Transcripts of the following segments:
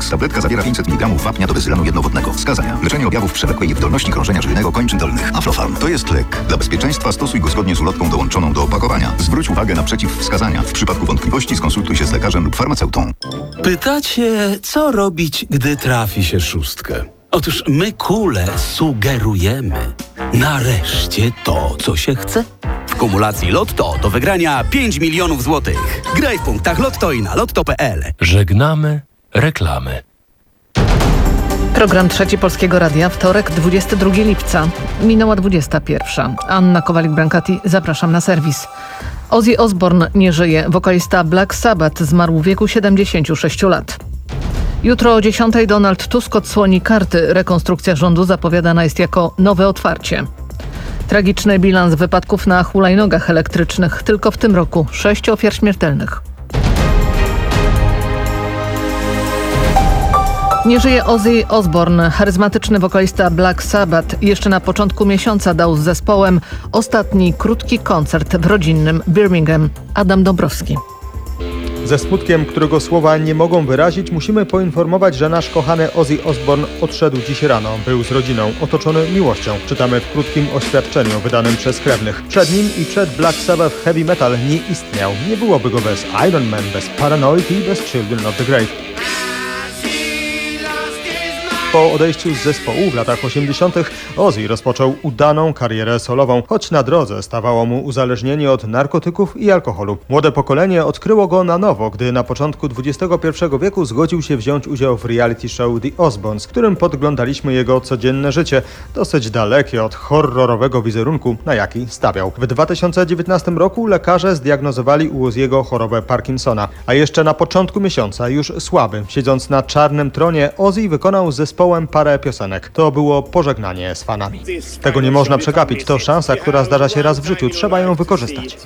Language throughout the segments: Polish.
Max. Tabletka zawiera 500 mg wapnia do bezylanu jednowodnego. Wskazania: leczenie objawów przewlekłej niewydolności krążenia żylnego kończyn dolnych. Aflofarm to jest lek. Dla bezpieczeństwa stosuj go zgodnie z ulotką dołączoną do opakowania. Zwróć uwagę na przeciwwskazania. W przypadku wątpliwości skonsultuj się z lekarzem lub farmaceutą. Pytacie, co robić, gdy trafi się szóstkę? Otóż my, kule, sugerujemy. Nareszcie to, co się chce. W kumulacji Lotto do wygrania 5 milionów złotych. Graj w punktach Lotto i na lotto.pl. Żegnamy reklamy. Program Trzeci Polskiego Radia, wtorek, 22 lipca. Minęła 21. Anna Kowalik-Brancati, zapraszam na serwis. Ozzy Osbourne nie żyje. Wokalista Black Sabbath zmarł w wieku 76 lat. Jutro o 10 Donald Tusk odsłoni karty. Rekonstrukcja rządu zapowiadana jest jako nowe otwarcie. Tragiczny bilans wypadków na hulajnogach elektrycznych. Tylko w tym roku 6 ofiar śmiertelnych. Nie żyje Ozzy Osbourne. Charyzmatyczny wokalista Black Sabbath jeszcze na początku miesiąca dał z zespołem ostatni krótki koncert w rodzinnym Birmingham. Adam Dąbrowski. Ze smutkiem, którego słowa nie mogą wyrazić, musimy poinformować, że nasz kochany Ozzy Osbourne odszedł dziś rano. Był z rodziną, otoczony miłością. Czytamy w krótkim oświadczeniu wydanym przez krewnych. Przed nim i przed Black Sabbath heavy metal nie istniał. Nie byłoby go bez Iron Man, bez Paranoid i bez Children of the Grave. Po odejściu z zespołu w latach 80. Ozzy rozpoczął udaną karierę solową, choć na drodze stawało mu uzależnienie od narkotyków i alkoholu. Młode pokolenie odkryło go na nowo, gdy na początku XXI wieku zgodził się wziąć udział w reality show The Osbournes, w którym podglądaliśmy jego codzienne życie, dosyć dalekie od horrorowego wizerunku, na jaki stawiał. W 2019 roku lekarze zdiagnozowali u Ozzy'ego chorobę Parkinsona, a jeszcze na początku miesiąca, już słaby, siedząc na czarnym tronie, Ozzy wykonał z zespołem parę piosenek. To było pożegnanie z fanami. Tego nie można przegapić, to szansa, która zdarza się raz w życiu, trzeba ją wykorzystać.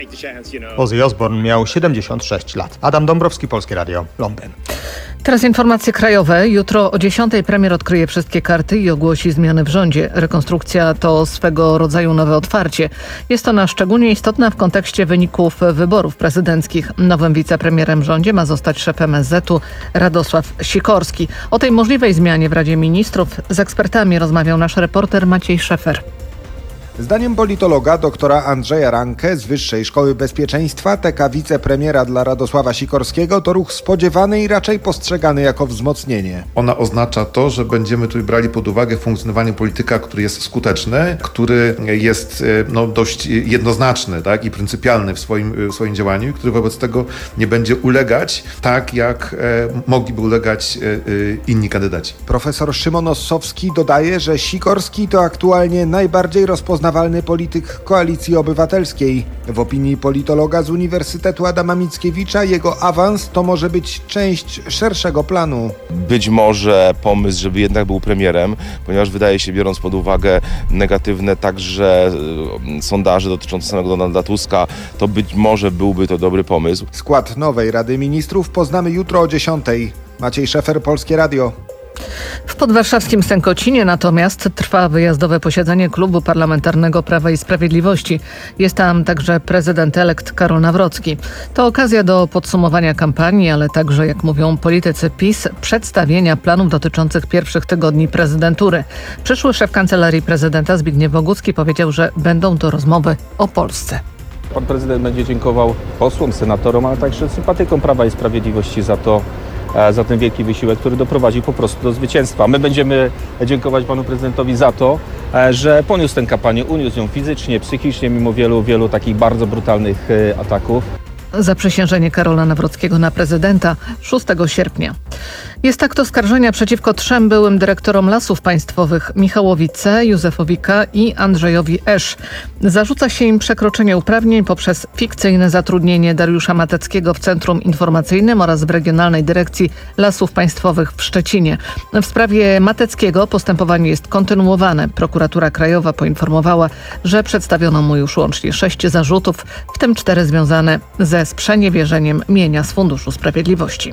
Ozzy Osbourne miał 76 lat. Adam Dąbrowski, Polskie Radio, Londyn. Teraz informacje krajowe. Jutro o 10 premier odkryje wszystkie karty i ogłosi zmiany w rządzie. Rekonstrukcja to swego rodzaju nowe otwarcie. Jest ona szczególnie istotna w kontekście wyników wyborów prezydenckich. Nowym wicepremierem w rządzie ma zostać szef MSZ-u Radosław Sikorski. O tej możliwej zmianie w Radzie Ministrów z ekspertami rozmawiał nasz reporter Maciej Szefer. Zdaniem politologa doktora Andrzeja Rankę z Wyższej Szkoły Bezpieczeństwa TK wicepremiera dla Radosława Sikorskiego to ruch spodziewany i raczej postrzegany jako wzmocnienie. Ona oznacza to, że będziemy tu brali pod uwagę funkcjonowanie polityka, który jest skuteczny, który jest dość jednoznaczny, tak, i pryncypialny w swoim działaniu, który wobec tego nie będzie ulegać tak, jak mogliby ulegać inni kandydaci. Profesor Szymon Ossowski dodaje, że Sikorski to aktualnie najbardziej rozpoznawalny polityk Koalicji Obywatelskiej. W opinii politologa z Uniwersytetu Adama Mickiewicza jego awans to może być część szerszego planu. Być może pomysł, żeby jednak był premierem, ponieważ wydaje się, biorąc pod uwagę negatywne także sondaże dotyczące samego Donalda Tuska, to być może byłby to dobry pomysł. Skład nowej Rady Ministrów poznamy jutro o 10. Maciej Szefer, Polskie Radio. W podwarszawskim Sękocinie natomiast trwa wyjazdowe posiedzenie Klubu Parlamentarnego Prawa i Sprawiedliwości. Jest tam także prezydent-elekt Karol Nawrocki. To okazja do podsumowania kampanii, ale także, jak mówią politycy PiS, przedstawienia planów dotyczących pierwszych tygodni prezydentury. Przyszły szef Kancelarii Prezydenta Zbigniew Bogucki powiedział, że będą to rozmowy o Polsce. Pan prezydent będzie dziękował posłom, senatorom, ale także sympatykom Prawa i Sprawiedliwości za ten wielki wysiłek, który doprowadził po prostu do zwycięstwa. My będziemy dziękować panu prezydentowi za to, że poniósł tę kampanię, uniósł ją fizycznie, psychicznie, mimo wielu takich bardzo brutalnych ataków. Zaprzysiężenie Karola Nawrockiego na prezydenta 6 sierpnia. Jest akt oskarżenia przeciwko 3 byłym dyrektorom Lasów Państwowych: Michałowi C., Józefowi K. i Andrzejowi Esz. Zarzuca się im przekroczenie uprawnień poprzez fikcyjne zatrudnienie Dariusza Mateckiego w Centrum Informacyjnym oraz w Regionalnej Dyrekcji Lasów Państwowych w Szczecinie. W sprawie Mateckiego postępowanie jest kontynuowane. Prokuratura Krajowa poinformowała, że przedstawiono mu już łącznie 6 zarzutów, w tym 4 związane ze sprzeniewierzeniem mienia z Funduszu Sprawiedliwości.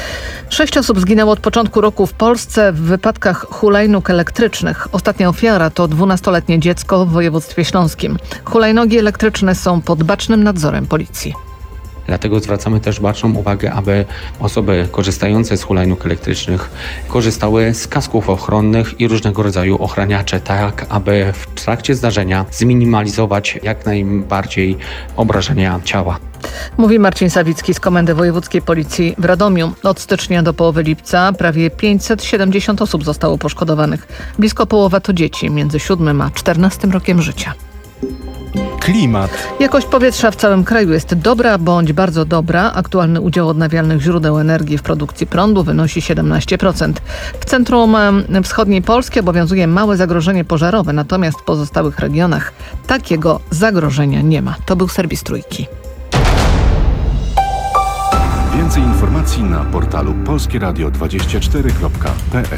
6 osób zginęło od początku roku w Polsce w wypadkach hulajnóg elektrycznych. Ostatnia ofiara to 12-letnie dziecko w województwie śląskim. Hulajnogi elektryczne są pod bacznym nadzorem policji. Dlatego zwracamy też baczną uwagę, aby osoby korzystające z hulajnóg elektrycznych korzystały z kasków ochronnych i różnego rodzaju ochraniacze, tak aby w trakcie zdarzenia zminimalizować jak najbardziej obrażenia ciała. Mówi Marcin Sawicki z Komendy Wojewódzkiej Policji w Radomiu. Od stycznia do połowy lipca prawie 570 osób zostało poszkodowanych. Blisko połowa to dzieci między 7 a 14 rokiem życia. Klimat. Jakość powietrza w całym kraju jest dobra bądź bardzo dobra. Aktualny udział odnawialnych źródeł energii w produkcji prądu wynosi 17%. W centrum wschodniej Polski obowiązuje małe zagrożenie pożarowe, natomiast w pozostałych regionach takiego zagrożenia nie ma. To był serwis Trójki. Więcej informacji na portalu polskieradio24.pl.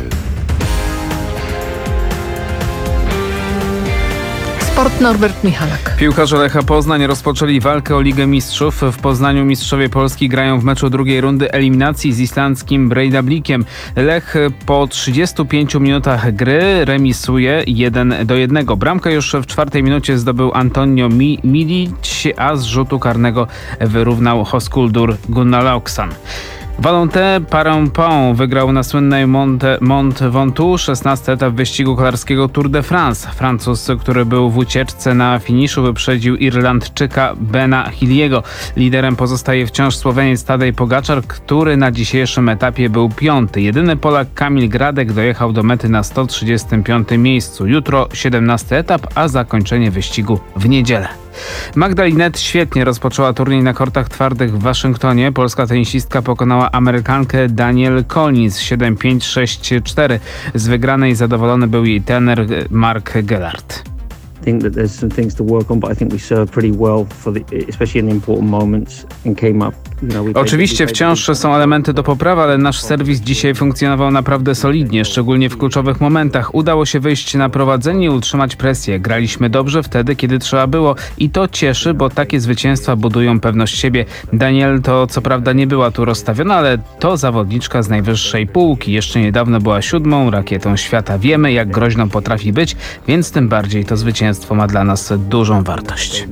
Sport, Norbert Michalak. Piłkarze Lecha Poznań rozpoczęli walkę o Ligę Mistrzów. W Poznaniu mistrzowie Polski grają w meczu drugiej rundy eliminacji z islandzkim Breiðablikiem. Lech po 35 minutach gry remisuje 1-1. Bramkę już w 4 minucie zdobył Antonio Milic, a z rzutu karnego wyrównał Höskuldur Gunnlaugsson. Valentin Parampon wygrał na słynnej Mont Ventoux 16. etap wyścigu kolarskiego Tour de France. Francuz, który był w ucieczce na finiszu, wyprzedził Irlandczyka Bena Hilliego. Liderem pozostaje wciąż Słoweniec Tadej Pogačar, który na dzisiejszym etapie był 5. Jedyny Polak Kamil Gradek dojechał do mety na 135. miejscu. Jutro 17. etap, a zakończenie wyścigu w niedzielę. Magda Linette świetnie rozpoczęła turniej na kortach twardych w Waszyngtonie. Polska tenisistka pokonała Amerykankę Danielle Collins 7-5, 6-4. Z wygranej zadowolony był jej trener Mark Gellert. I think that there's some things to work on, but I think we served pretty well especially in the important moments and came up. Oczywiście wciąż są elementy do poprawy, ale nasz serwis dzisiaj funkcjonował naprawdę solidnie, szczególnie w kluczowych momentach. Udało się wyjść na prowadzenie i utrzymać presję. Graliśmy dobrze wtedy, kiedy trzeba było i to cieszy, bo takie zwycięstwa budują pewność siebie. Danielle to co prawda nie była tu rozstawiona, ale to zawodniczka z najwyższej półki. Jeszcze niedawno była 7. rakietą świata. Wiemy, jak groźną potrafi być, więc tym bardziej to zwycięstwo ma dla nas dużą wartość.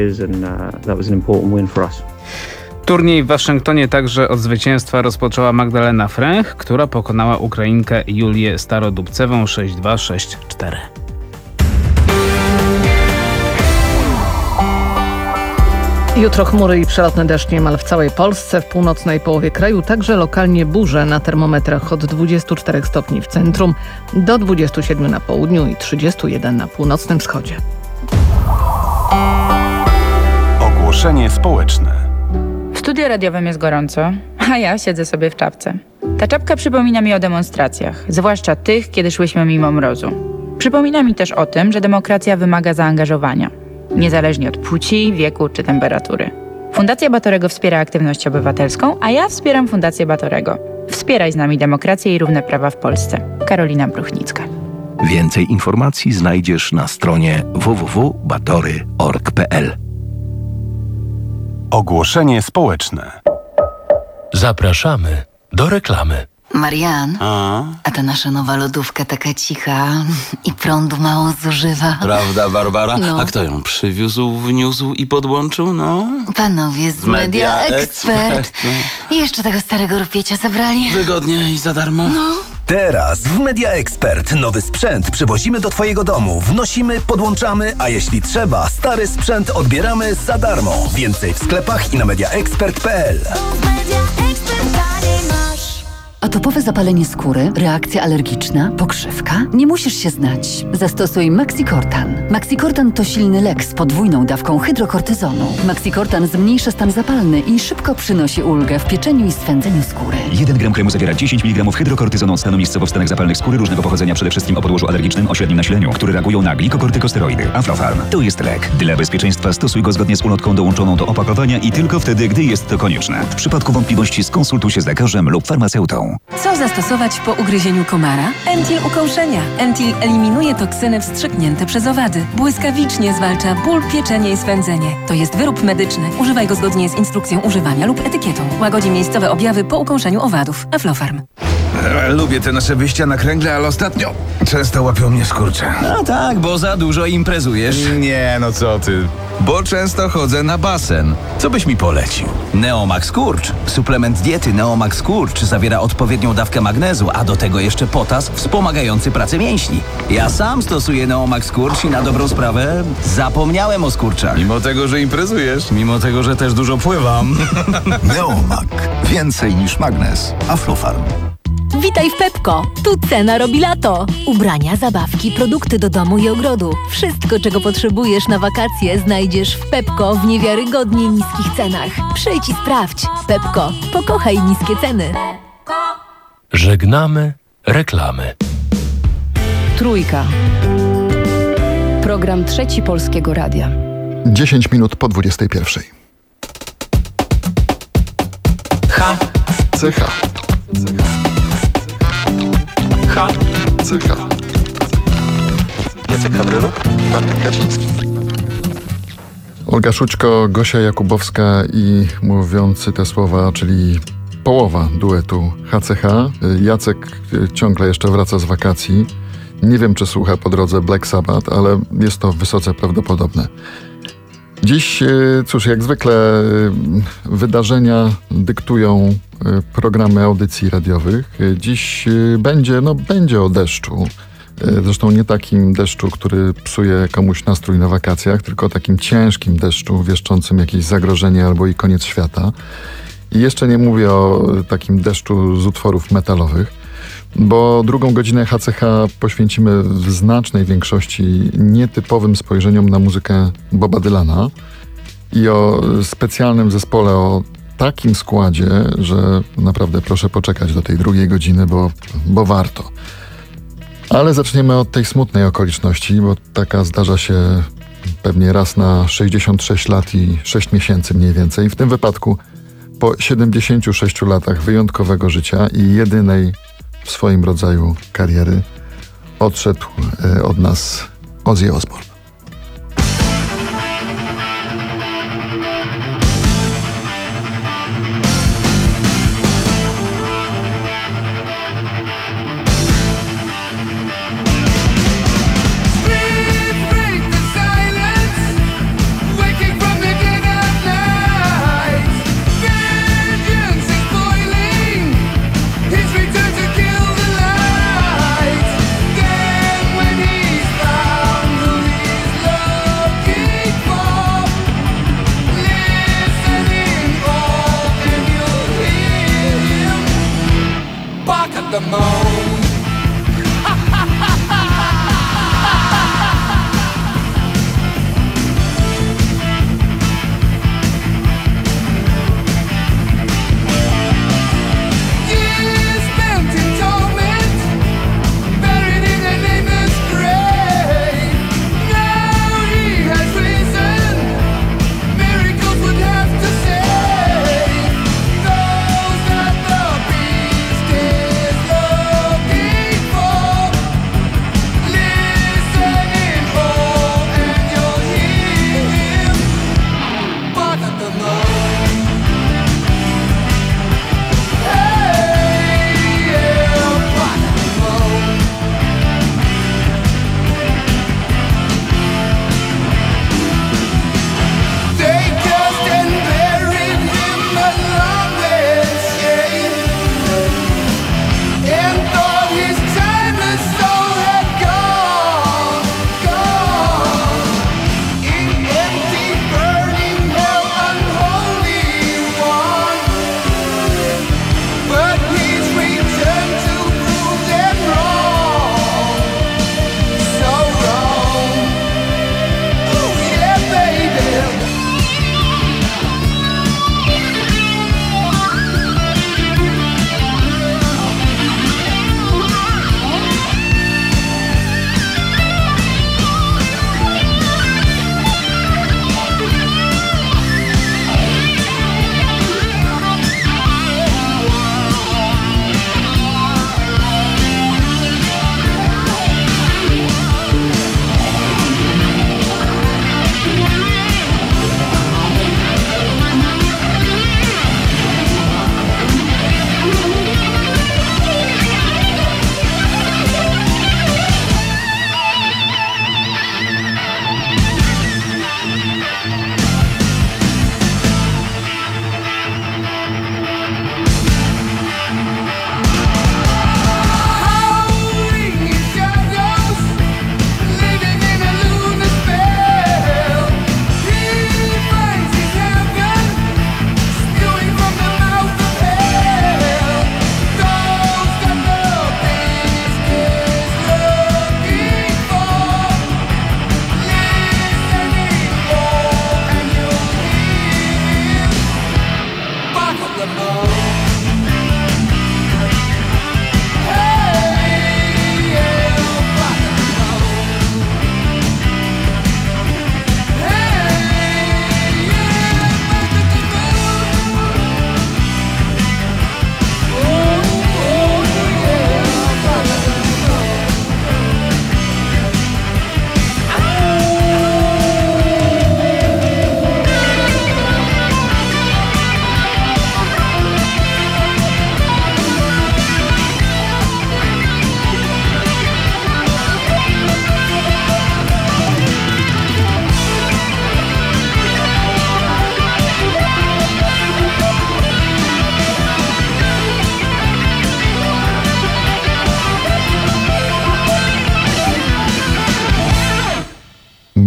Turniej w Waszyngtonie także od zwycięstwa rozpoczęła Magdalena Fręch, która pokonała Ukrainkę Julię Starodubcewą 6-2, 6-4. Jutro chmury i przelotny deszcz niemal w całej Polsce, w północnej połowie kraju także lokalnie burze na termometrach od 24 stopni w centrum do 27 na południu i 31 na północnym wschodzie. Ogłoszenie społeczne. W studiu radiowym jest gorąco, a ja siedzę sobie w czapce. Ta czapka przypomina mi o demonstracjach, zwłaszcza tych, kiedy szłyśmy mimo mrozu. Przypomina mi też o tym, że demokracja wymaga zaangażowania, niezależnie od płci, wieku czy temperatury. Fundacja Batorego wspiera aktywność obywatelską, a ja wspieram Fundację Batorego. Wspieraj z nami demokrację i równe prawa w Polsce. Karolina Bruchnicka. Więcej informacji znajdziesz na stronie www.batory.org.pl. Ogłoszenie społeczne. Zapraszamy do reklamy. Marian, a ta nasza nowa lodówka taka cicha i prądu mało zużywa. Prawda, Barbara? No. A kto ją przywiózł, wniósł i podłączył? No. Panowie z Media Expert. I jeszcze tego starego rupiecia zabrali. Wygodnie i za darmo. No. Teraz w Media Expert nowy sprzęt przywozimy do Twojego domu. Wnosimy, podłączamy, a jeśli trzeba, stary sprzęt odbieramy za darmo. Więcej w sklepach i na mediaexpert.pl. Atopowe zapalenie skóry, reakcja alergiczna, pokrzywka? Nie musisz się znać. Zastosuj Maxicortan. Maxicortan to silny lek z podwójną dawką hydrokortyzonu. Maxicortan zmniejsza stan zapalny i szybko przynosi ulgę w pieczeniu i swędzeniu skóry. 1 gram kremu zawiera 10 mg hydrokortyzonu od stanu miejscowo w stanach zapalnych skóry różnego pochodzenia, przede wszystkim o podłożu alergicznym o średnim nasileniu, które reagują na glikokortykosteroidy. Aflofarm to jest lek. Dla bezpieczeństwa stosuj go zgodnie z ulotką dołączoną do opakowania i tylko wtedy, gdy jest to konieczne. W przypadku wątpliwości skonsultuj się z lekarzem lub farmaceutą. Co zastosować po ugryzieniu komara? Entil ukąszenia. Entil eliminuje toksyny wstrzyknięte przez owady. Błyskawicznie zwalcza ból, pieczenie i swędzenie. To jest wyrób medyczny. Używaj go zgodnie z instrukcją używania lub etykietą. Łagodzi miejscowe objawy po ukąszeniu owadów. Aflofarm. Lubię te nasze wyjścia na kręgle, ale ostatnio często łapią mnie skurcze. No tak, bo za dużo imprezujesz. Nie, no co ty. Bo często chodzę na basen. Co byś mi polecił? Neomax Kurcz. Suplement diety Neomax Kurcz zawiera odpowiednią dawkę magnezu, a do tego jeszcze potas wspomagający pracę mięśni. Ja sam stosuję Neomax Kurcz i na dobrą sprawę zapomniałem o skurczach. Mimo tego, że imprezujesz? Mimo tego, że też dużo pływam. Neomak. Więcej niż magnez. Aflofarm. Witaj w Pepko. Tu cena robi lato. Ubrania, zabawki, produkty do domu i ogrodu. Wszystko, czego potrzebujesz na wakacje, znajdziesz w Pepko w niewiarygodnie niskich cenach. Przyjdź i sprawdź. Pepko. Pokochaj niskie ceny. Żegnamy reklamy. Trójka. Program Trzeci Polskiego Radia. 10 minut po 21. CH. CH. Jacek Hawryluk, Bartek Kaczyński. Olga Szućko, Gosia Jakubowska i mówiący te słowa, czyli połowa duetu HCH. Jacek ciągle jeszcze wraca z wakacji. Nie wiem, czy słucha po drodze Black Sabbath, ale jest to wysoce prawdopodobne. Dziś, cóż, jak zwykle wydarzenia dyktują programy audycji radiowych. Dziś będzie o deszczu. Zresztą nie takim deszczu, który psuje komuś nastrój na wakacjach, tylko takim ciężkim deszczu wieszczącym jakieś zagrożenie albo i koniec świata. I jeszcze nie mówię o takim deszczu z utworów metalowych, bo drugą godzinę HCH poświęcimy w znacznej większości nietypowym spojrzeniom na muzykę Boba Dylana i o specjalnym zespole, o takim składzie, że naprawdę proszę poczekać do tej drugiej godziny, bo warto. Ale zaczniemy od tej smutnej okoliczności, bo taka zdarza się pewnie raz na 66 lat i 6 miesięcy mniej więcej. W tym wypadku po 76 latach wyjątkowego życia i jedynej w swoim rodzaju kariery odszedł od nas Ozzy Osbourne.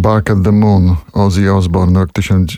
Bark at the Moon, Ozzy Osbourne, rok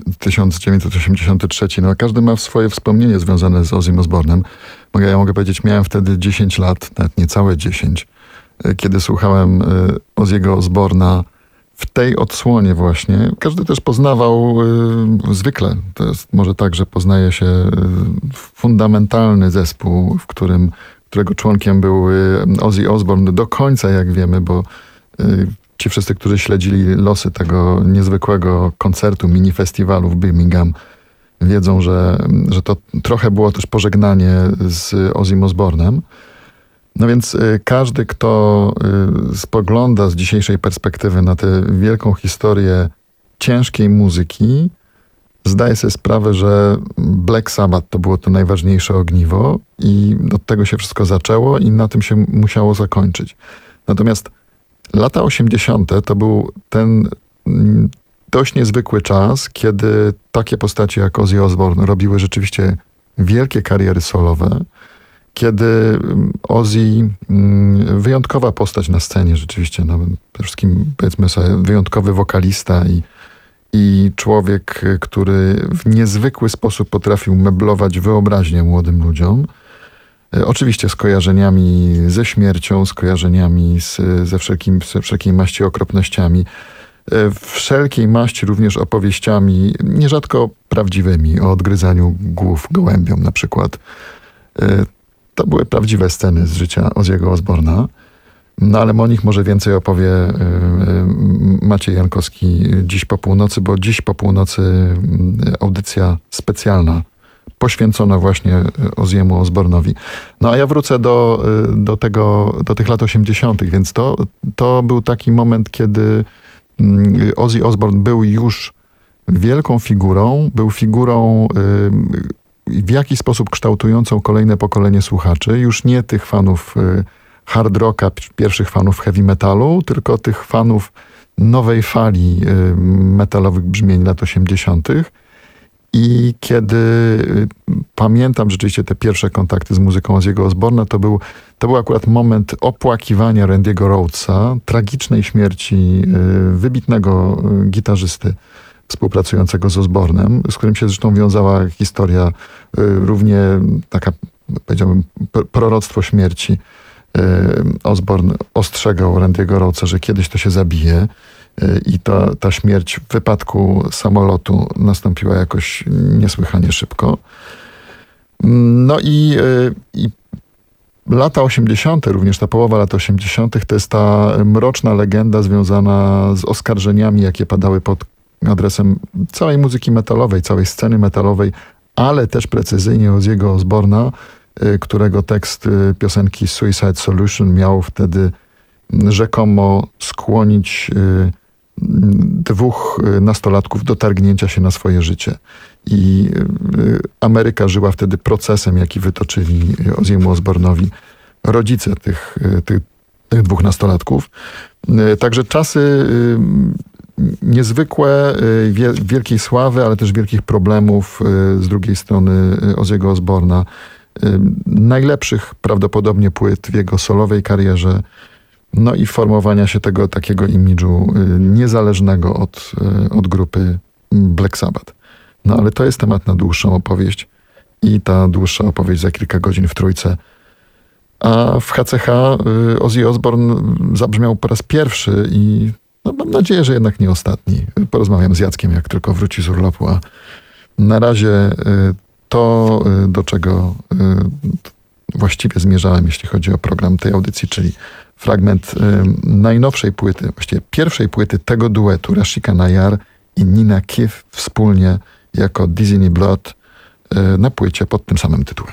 1983. No, każdy ma swoje wspomnienie związane z Ozzym Osbournem. Ja mogę powiedzieć, miałem wtedy 10 lat, nawet niecałe 10, kiedy słuchałem Ozzy'ego Osbourna w tej odsłonie właśnie. Każdy też poznawał zwykle. To jest może tak, że poznaje się fundamentalny zespół, którego członkiem był Ozzy Osbourne do końca, jak wiemy, bo ci wszyscy, którzy śledzili losy tego niezwykłego koncertu, mini festiwalu w Birmingham, wiedzą, że to trochę było też pożegnanie z Ozzym Osbournem. No więc każdy, kto spogląda z dzisiejszej perspektywy na tę wielką historię ciężkiej muzyki, zdaje sobie sprawę, że Black Sabbath to było to najważniejsze ogniwo i od tego się wszystko zaczęło i na tym się musiało zakończyć. Natomiast lata 80. to był ten dość niezwykły czas, kiedy takie postacie jak Ozzy Osbourne robiły rzeczywiście wielkie kariery solowe, kiedy Ozzy, wyjątkowa postać na scenie rzeczywiście, no, przede wszystkim powiedzmy sobie wyjątkowy wokalista i człowiek, który w niezwykły sposób potrafił meblować wyobraźnię młodym ludziom. Oczywiście z kojarzeniami ze śmiercią, z kojarzeniami ze wszelkiej maści okropnościami, wszelkiej maści również opowieściami, nierzadko prawdziwymi, o odgryzaniu głów gołębiom na przykład. To były prawdziwe sceny z życia Ozzy'ego Osbourna. No ale o nich może więcej opowie Maciej Jankowski dziś po północy, bo dziś po północy audycja specjalna poświęcona właśnie Ozzy'emu Osbournowi. No a ja wrócę do tych lat 80., więc to był taki moment, kiedy Ozzy Osbourne był już wielką figurą, był figurą w jakiś sposób kształtującą kolejne pokolenie słuchaczy, już nie tych fanów hard rocka, pierwszych fanów heavy metalu, tylko tych fanów nowej fali metalowych brzmień lat 80. I kiedy pamiętam rzeczywiście te pierwsze kontakty z muzyką Ozzy'ego Osbourna, to był akurat moment opłakiwania Randy'ego Rhodesa, tragicznej śmierci wybitnego gitarzysty współpracującego z Osbournem, z którym się zresztą wiązała historia równie taka, powiedziałbym, proroctwo śmierci. Osbourne ostrzegał Randy'ego Rhodesa, że kiedyś to się zabije i ta śmierć w wypadku samolotu nastąpiła jakoś niesłychanie szybko. No i lata 80., również ta połowa lat 80., to jest ta mroczna legenda związana z oskarżeniami, jakie padały pod adresem całej muzyki metalowej, całej sceny metalowej, ale też precyzyjnie Ozzy'ego Osbourna, którego tekst piosenki Suicide Solution miał wtedy rzekomo skłonić dwóch nastolatków do targnięcia się na swoje życie. I Ameryka żyła wtedy procesem, jaki wytoczyli Ozzy'emu Osbournowi rodzice tych dwóch nastolatków. Także czasy niezwykłe, wielkiej sławy, ale też wielkich problemów z drugiej strony Ozzy'ego Osbourna. Najlepszych prawdopodobnie płyt w jego solowej karierze, no i formowania się tego takiego imidżu niezależnego od grupy Black Sabbath. No ale to jest temat na dłuższą opowieść i ta dłuższa opowieść za kilka godzin w Trójce. A w HCH Ozzy Osbourne zabrzmiał po raz pierwszy i no, mam nadzieję, że jednak nie ostatni. Porozmawiam z Jackiem, jak tylko wróci z urlopu, a na razie to, do czego właściwie zmierzałem, jeśli chodzi o program tej audycji, czyli fragment najnowszej płyty, właściwie pierwszej płyty tego duetu, Rashika Nayar i Nina Keith wspólnie jako Disney Blood na płycie pod tym samym tytułem.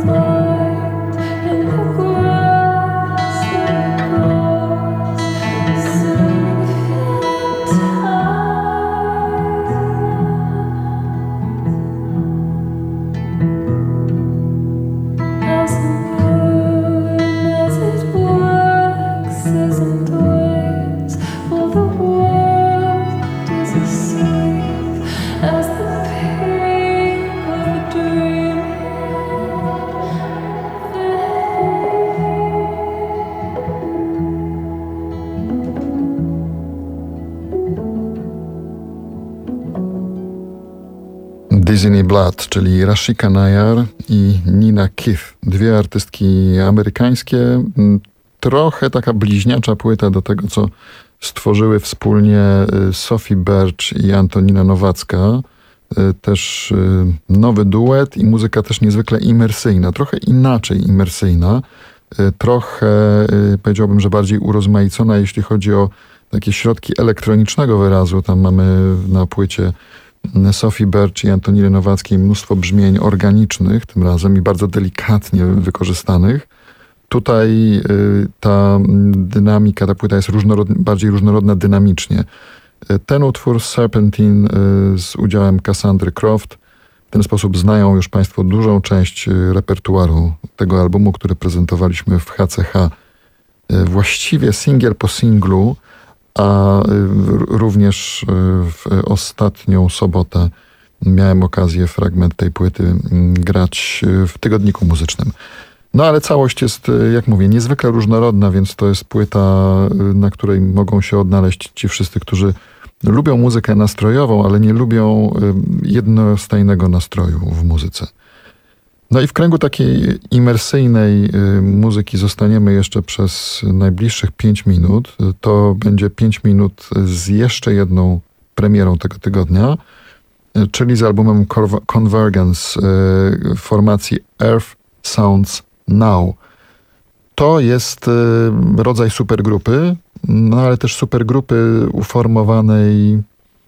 Disney Blood, czyli Rashika Nayar i Nina Keith. Dwie artystki amerykańskie. Trochę taka bliźniacza płyta do tego, co stworzyły wspólnie Sophie Birch i Antonina Nowacka. Też nowy duet i muzyka też niezwykle imersyjna. Trochę inaczej imersyjna. Trochę, powiedziałbym, że bardziej urozmaicona, jeśli chodzi o takie środki elektronicznego wyrazu. Tam mamy na płycie Sophie Birch i Antoniny Nowackiej mnóstwo brzmień organicznych, tym razem i bardzo delikatnie wykorzystanych. Tutaj ta dynamika, ta płyta jest bardziej różnorodna dynamicznie. Ten utwór Serpentine z udziałem Cassandry Croft. W ten sposób znają już Państwo dużą część repertuaru tego albumu, który prezentowaliśmy w HCH. Właściwie singiel po singlu, a również w ostatnią sobotę miałem okazję fragment tej płyty grać w tygodniku muzycznym. No ale całość jest, jak mówię, niezwykle różnorodna, więc to jest płyta, na której mogą się odnaleźć ci wszyscy, którzy lubią muzykę nastrojową, ale nie lubią jednostajnego nastroju w muzyce. No i w kręgu takiej imersyjnej muzyki zostaniemy jeszcze przez najbliższych 5 minut. To będzie 5 minut z jeszcze jedną premierą tego tygodnia, czyli z albumem Convergence formacji Earth Sounds Now. To jest rodzaj supergrupy, no ale też supergrupy uformowanej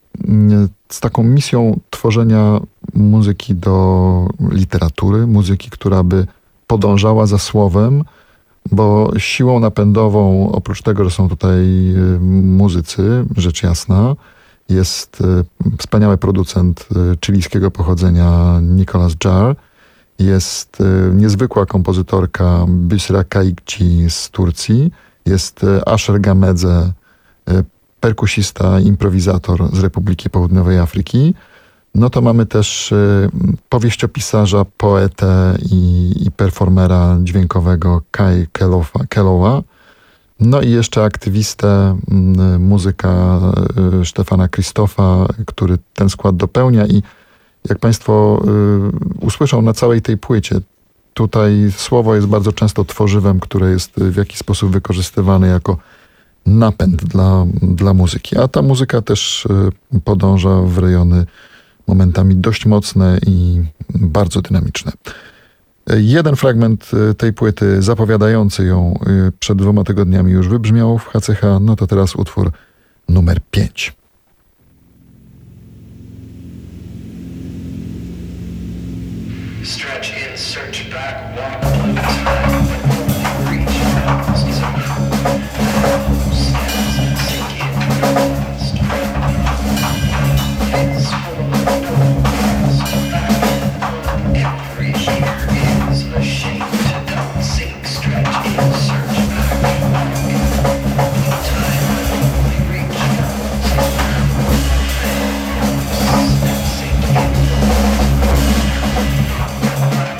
z taką misją tworzenia muzyki do literatury, muzyki, która by podążała za słowem, bo siłą napędową, oprócz tego, że są tutaj muzycy, rzecz jasna, jest wspaniały producent chilijskiego pochodzenia Nicolas Jar, jest niezwykła kompozytorka Bysra Kaikci z Turcji, jest Asher Gamedze, perkusista, improwizator z Republiki Południowej Afryki. No to mamy też powieściopisarza, poetę i performera dźwiękowego Kai Kelowa. No i jeszcze aktywistę, muzyka Stefana Christofa, który ten skład dopełnia i jak Państwo usłyszą na całej tej płycie, tutaj słowo jest bardzo często tworzywem, które jest w jakiś sposób wykorzystywane jako napęd dla muzyki. A ta muzyka też podąża w rejony momentami dość mocne i bardzo dynamiczne. Jeden fragment tej płyty zapowiadający ją przed 2 tygodniami już wybrzmiał w HCH, no to teraz utwór numer 5. Stretch in, search back, walk through time, reach out, sink in, past, it's full past, back, every here is a shame to don't sink, stretch in, search back, walk through time, reach out, sink in,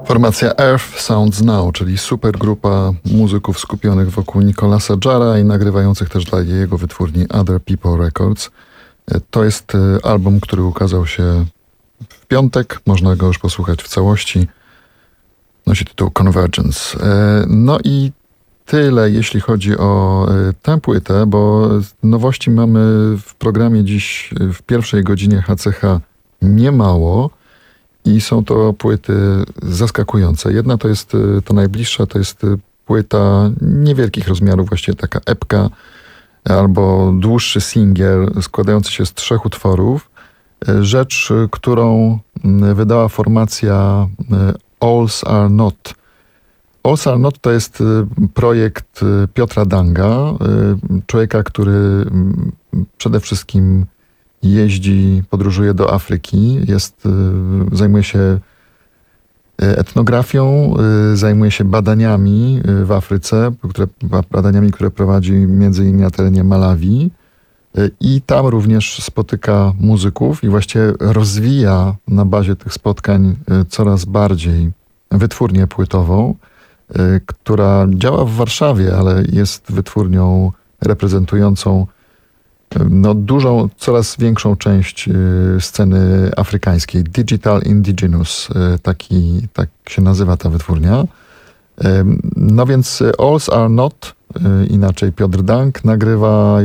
Formacja Earth Sounds Now, czyli supergrupa muzyków skupionych wokół Nicolasa Jara i nagrywających też dla jego wytwórni Other People Records. To jest album, który ukazał się w piątek. Można go już posłuchać w całości. Nosi tytuł Convergence. No i tyle, jeśli chodzi o tę płytę, bo nowości mamy w programie dziś w pierwszej godzinie HCH niemało i są to płyty zaskakujące. Jedna to jest, to najbliższa, to jest płyta niewielkich rozmiarów, właściwie taka epka albo dłuższy singiel składający się z 3 utworów. Rzecz, którą wydała formacja Alls Are Not. Alls Are Not to jest projekt Piotra Danga, człowieka, który przede wszystkim jeździ, podróżuje do Afryki, zajmuje się etnografią, zajmuje się badaniami w Afryce, badaniami, które prowadzi między innymi na terenie Malawi. I tam również spotyka muzyków i właściwie rozwija na bazie tych spotkań coraz bardziej wytwórnię płytową, która działa w Warszawie, ale jest wytwórnią reprezentującą dużą, coraz większą część sceny afrykańskiej. Digital Indigenous, tak się nazywa ta wytwórnia. No więc Alls Are Not, inaczej Piotr Dang, nagrywa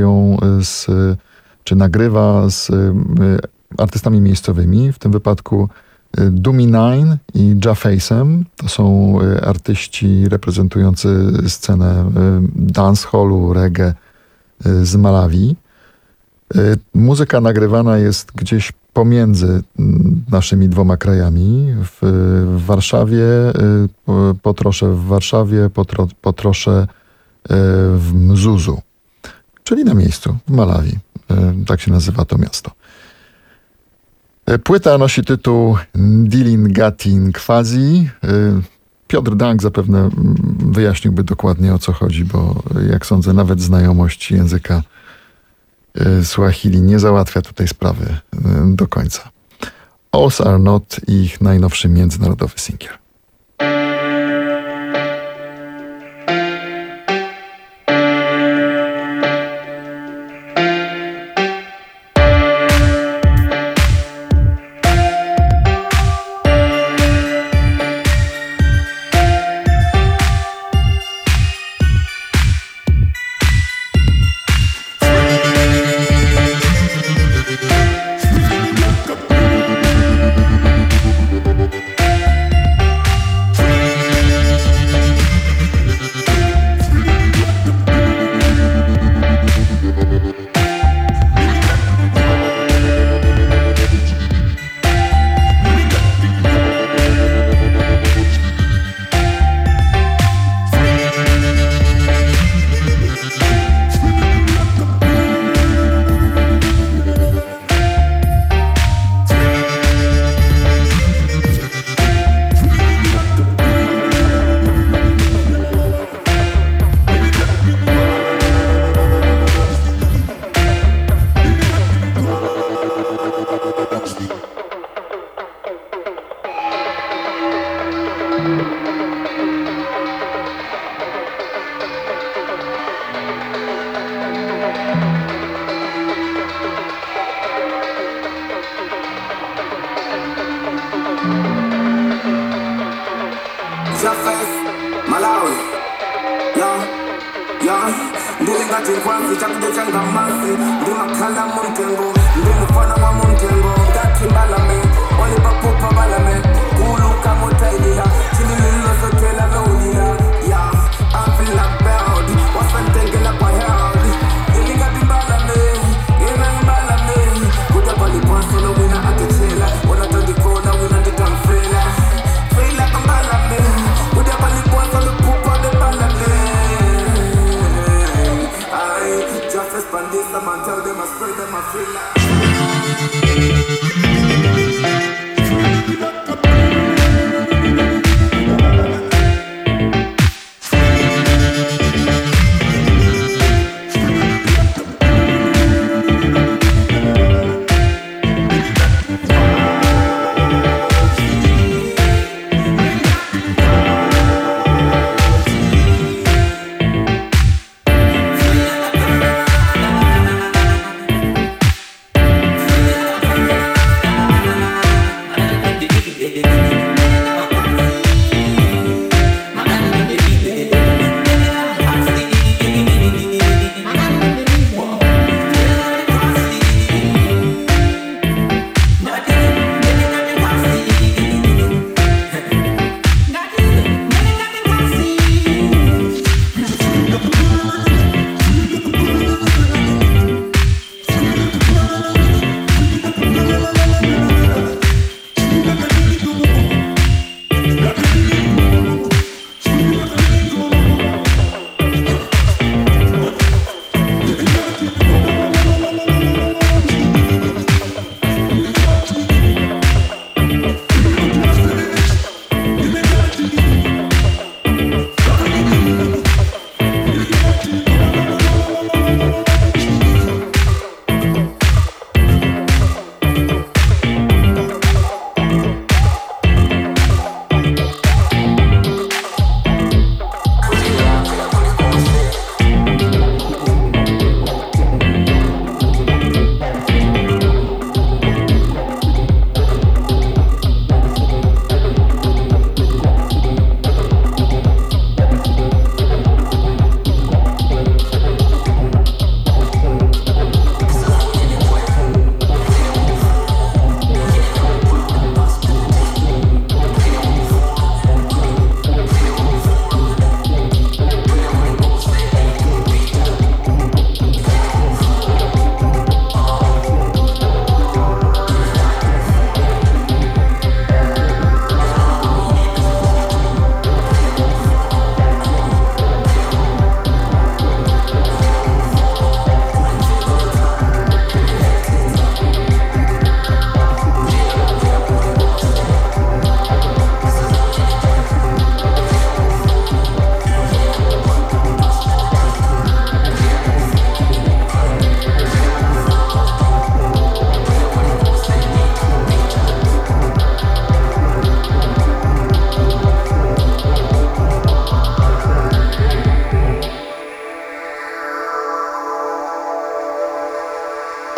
z artystami miejscowymi, w tym wypadku Dumi9 i Jafface'em. To są artyści reprezentujący scenę dancehallu, reggae z Malawi. Muzyka nagrywana jest gdzieś pomiędzy naszymi 2 krajami. W Warszawie, potroszę w Warszawie, potroszę w Mzuzu, czyli na miejscu, w Malawi. Tak się nazywa to miasto. Płyta nosi tytuł Ndilingati Nkwazi. Piotr Dang zapewne wyjaśniłby dokładnie, o co chodzi, bo jak sądzę, nawet znajomość języka Swahili nie załatwia tutaj sprawy do końca. Alls Are Not i ich najnowszy międzynarodowy singiel.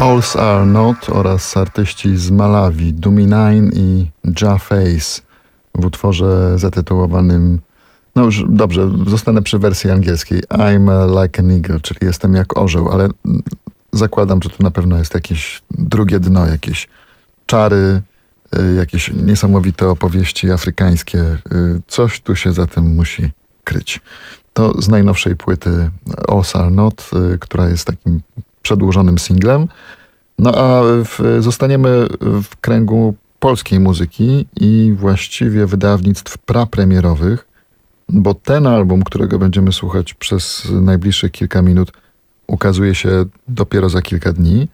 Alls Are Not oraz artyści z Malawi Dumi9 i Ja Face w utworze zatytułowanym, no już dobrze, zostanę przy wersji angielskiej, I'm like an eagle, czyli jestem jak orzeł, ale zakładam, że to na pewno jest jakieś drugie dno, jakieś czary, jakieś niesamowite opowieści afrykańskie. Coś tu się za tym musi kryć. To z najnowszej płyty Alls Are Not, która jest takim przedłużonym singlem. No a zostaniemy w kręgu polskiej muzyki i właściwie wydawnictw prapremierowych, bo ten album, którego będziemy słuchać przez najbliższych kilka minut, ukazuje się dopiero za kilka dni.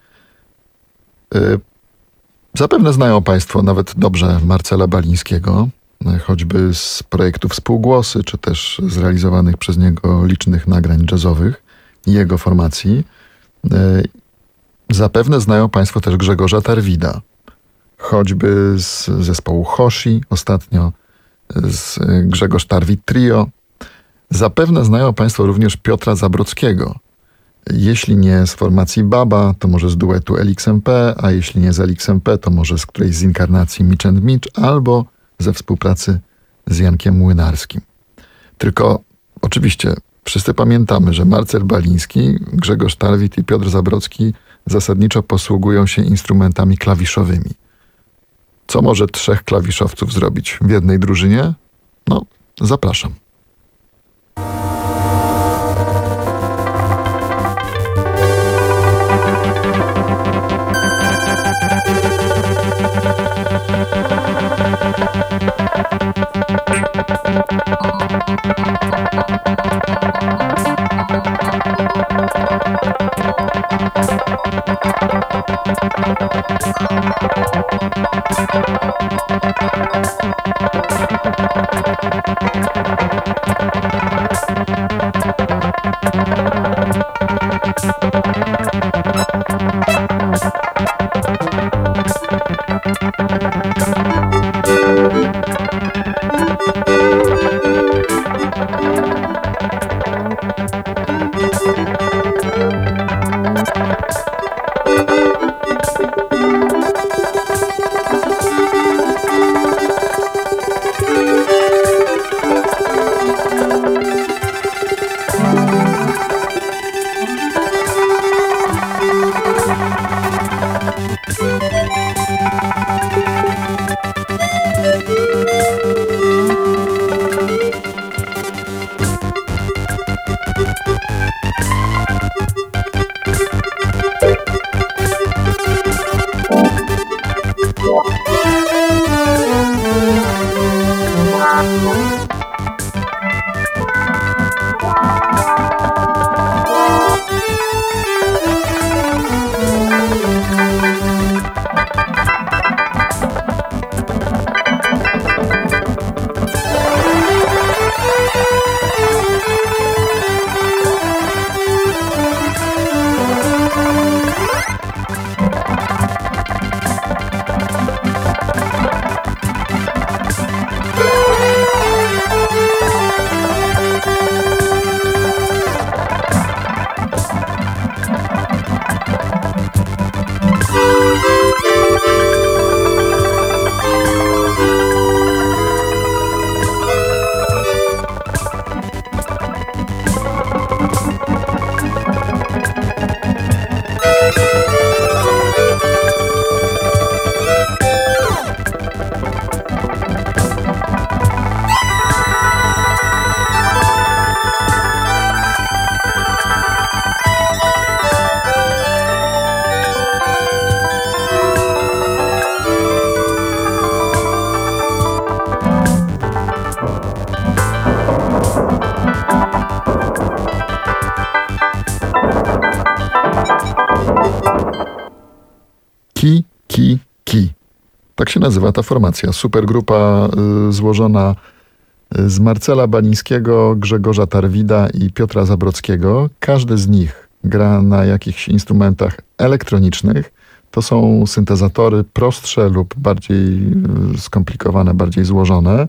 Zapewne znają Państwo nawet dobrze Marcela Balińskiego, choćby z projektu Współgłosy, czy też zrealizowanych przez niego licznych nagrań jazzowych i jego formacji. Zapewne znają Państwo też Grzegorza Tarwida, choćby z zespołu Hoshi, ostatnio z Grzegorz Tarwid Trio. Zapewne znają Państwo również Piotra Zabrodzkiego. Jeśli nie z formacji Baba, to może z duetu LXMP, a jeśli nie z LXMP, to może z którejś z inkarnacji Mitch and Mitch albo ze współpracy z Jankiem Młynarskim. Tylko oczywiście wszyscy pamiętamy, że Marcel Baliński, Grzegorz Tarwid i Piotr Zabrodzki zasadniczo posługują się instrumentami klawiszowymi. Co może 3 klawiszowców zrobić w jednej drużynie? No, zapraszam. Tak się nazywa ta formacja. Supergrupa złożona z Marcela Balińskiego, Grzegorza Tarwida i Piotra Zabrodzkiego. Każdy z nich gra na jakichś instrumentach elektronicznych. To są syntezatory prostsze lub bardziej skomplikowane, bardziej złożone.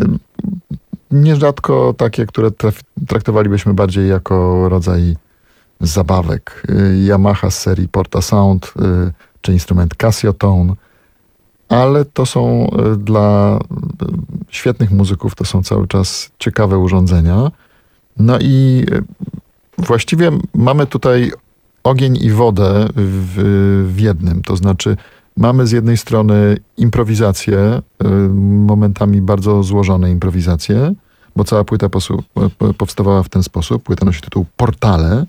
Nierzadko takie, które traktowalibyśmy bardziej jako rodzaj zabawek. Yamaha z serii Porta Sound czy instrument Casio Tone, ale to są dla świetnych muzyków, to są cały czas ciekawe urządzenia. No i właściwie mamy tutaj ogień i wodę w jednym, to znaczy mamy z jednej strony improwizację, momentami bardzo złożone improwizacje, bo cała płyta powstawała w ten sposób. Płyta nosi tytuł Portale.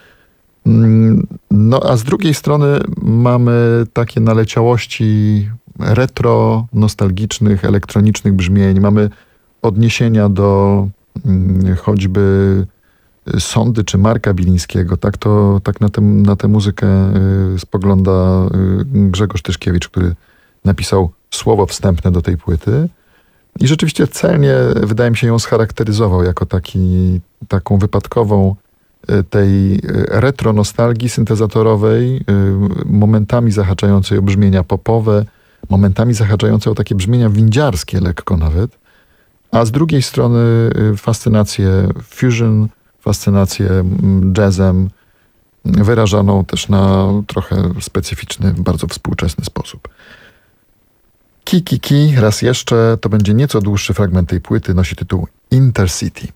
No a z drugiej strony mamy takie naleciałości retro, nostalgicznych, elektronicznych brzmień. Mamy odniesienia do choćby Sondy czy Marka Bilińskiego. Tak na tę muzykę spogląda Grzegorz Tyszkiewicz, który napisał słowo wstępne do tej płyty. I rzeczywiście celnie, wydaje mi się, ją scharakteryzował jako taką wypadkową tej retro-nostalgii syntezatorowej, momentami zahaczającej o brzmienia popowe, momentami zahaczające o takie brzmienia windziarskie lekko nawet, a z drugiej strony fascynację fusion, fascynację jazzem, wyrażaną też na trochę specyficzny, bardzo współczesny sposób. Ki, raz jeszcze, to będzie nieco dłuższy fragment tej płyty, nosi tytuł Intercity.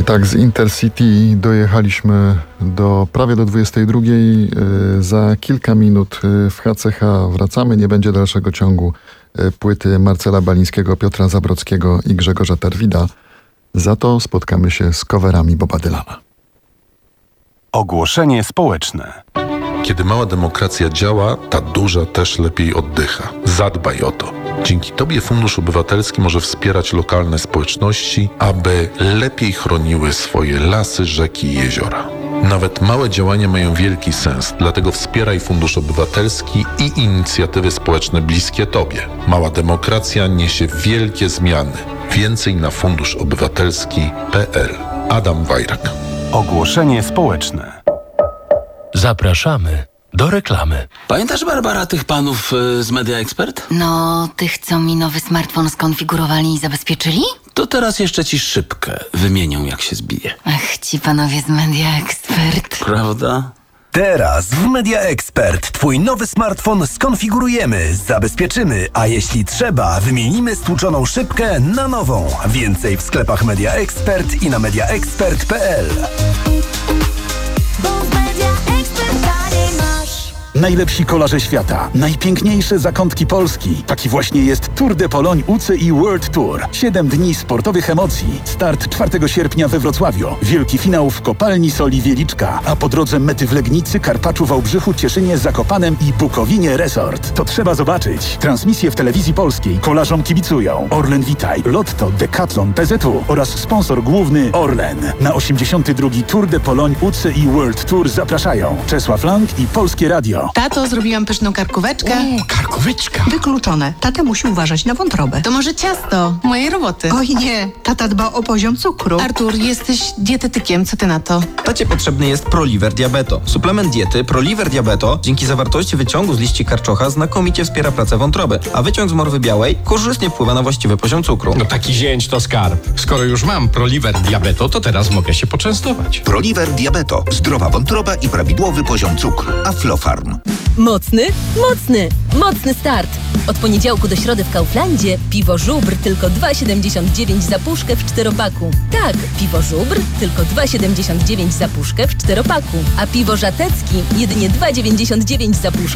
Tak, z Intercity dojechaliśmy prawie do 22. Za kilka minut w HCH wracamy. Nie będzie dalszego ciągu płyty Marcela Balińskiego, Piotra Zabrodzkiego i Grzegorza Tarwida. Za to spotkamy się z coverami Boba Dylana. Ogłoszenie społeczne. Kiedy mała demokracja działa, ta duża też lepiej oddycha. Zadbaj o to. Dzięki Tobie Fundusz Obywatelski może wspierać lokalne społeczności, aby lepiej chroniły swoje lasy, rzeki i jeziora. Nawet małe działania mają wielki sens, dlatego wspieraj Fundusz Obywatelski i inicjatywy społeczne bliskie Tobie. Mała demokracja niesie wielkie zmiany. Więcej na funduszobywatelski.pl. Adam Wajrak. Ogłoszenie społeczne. Zapraszamy do reklamy. Pamiętasz, Barbara, tych panów z Media Expert? No, tych, co mi nowy smartfon skonfigurowali i zabezpieczyli? To teraz jeszcze ci szybkę wymienią, jak się zbije. Ach, ci panowie z Media Expert. Prawda? Teraz w Media Expert Twój nowy smartfon skonfigurujemy, zabezpieczymy, a jeśli trzeba, wymienimy stłuczoną szybkę na nową. Więcej w sklepach Media Expert i na mediaexpert.pl. Najlepsi kolarze świata, najpiękniejsze zakątki Polski. Taki właśnie jest Tour de Pologne UCI World Tour. 7 dni sportowych emocji. Start 4 sierpnia we Wrocławiu. Wielki finał w Kopalni Soli Wieliczka. A po drodze mety w Legnicy, Karpaczu, Wałbrzychu, Cieszynie, Zakopanem i Bukowinie Resort. To trzeba zobaczyć. Transmisje w telewizji polskiej. Kolarzom kibicują Orlen Witaj, Lotto, Decathlon, PZU oraz sponsor główny Orlen. Na 82. Tour de Pologne UCI World Tour zapraszają Czesław Lang i Polskie Radio. Tato, zrobiłam pyszną karkóweczkę. Karkóweczka. Wykluczone. Tata musi uważać na wątrobę. To może ciasto mojej roboty. Oj nie, tata dba o poziom cukru. Artur, jesteś dietetykiem, co ty na to? Tacie potrzebny jest Proliver Diabeto. Suplement diety Proliver Diabeto dzięki zawartości wyciągu z liści karczocha znakomicie wspiera pracę wątroby, a wyciąg z morwy białej korzystnie wpływa na właściwy poziom cukru. No taki zięć to skarb. Skoro już mam Proliver Diabeto, to teraz mogę się poczęstować. Proliver Diabeto. Zdrowa wątroba i prawidłowy poziom cukru. Aflofarm. Mocny? Mocny! Mocny start! Od poniedziałku do środy w Kauflandzie piwo Żubr tylko 2,79 za puszkę w 4-paku. Tak, piwo Żubr tylko 2,79 za puszkę w 4-paku. A piwo Żatecki jedynie 2,99 za puszkę